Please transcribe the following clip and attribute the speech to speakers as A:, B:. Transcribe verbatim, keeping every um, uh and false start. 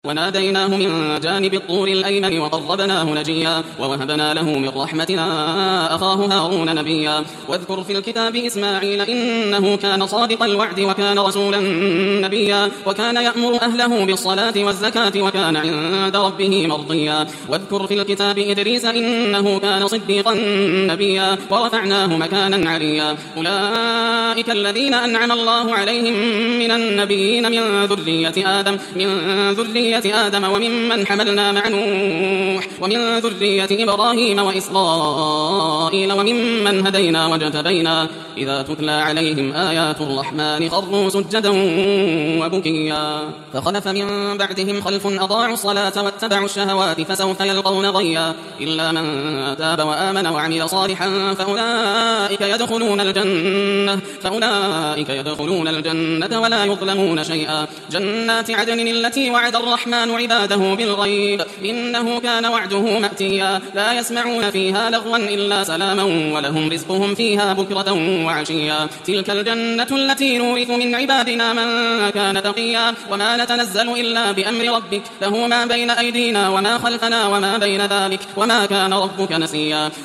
A: وناديناه من جانب الطور الأيمن وقربناه نجيا ووهبنا له من رحمتنا أخاه هارون نبيا. واذكر في الكتاب إسماعيل إنه كان صادق الوعد وكان رسولا نبيا وكان يأمر أهله بالصلاة والزكاة وكان عند ربه مرضيا. واذكر في الكتاب إدريس إنه كان صديقا نبيا ورفعناه مكانا عليا. أولئك الذين أنعم الله عليهم من النبيين من ذرية آدم من ذرية آدم وممن حملنا مع نوح ومن ذرية إبراهيم وإسرائيل وممن هدينا واجتبينا. إذا تتلى عليهم آيات الرحمن خروا سجدا وبكيا. فخلف من بعدهم خلف أضاعوا الصلاة واتبعوا الشهوات فسوف يلقون غيا. إلا من تاب وآمن وعمل صالحا فأولئك يدخلون الجنة فأولئك يدخلون الجنة ولا يظلمون شيئا. جنات عدن التي وعد الرحمن عباده بالغيب إنه كان وعده مأتيا. لا يسمعون فيها لغوا إلا سلاما ولهم رزقهم فيها بكرة وعشيا. تلك الجنة التي نورث من عبادنا من كان تقيا. وما نتنزل إلا بأمر ربك له ما بين أيدينا وما خلفنا وما بين ذلك وما كان ربك نسيا.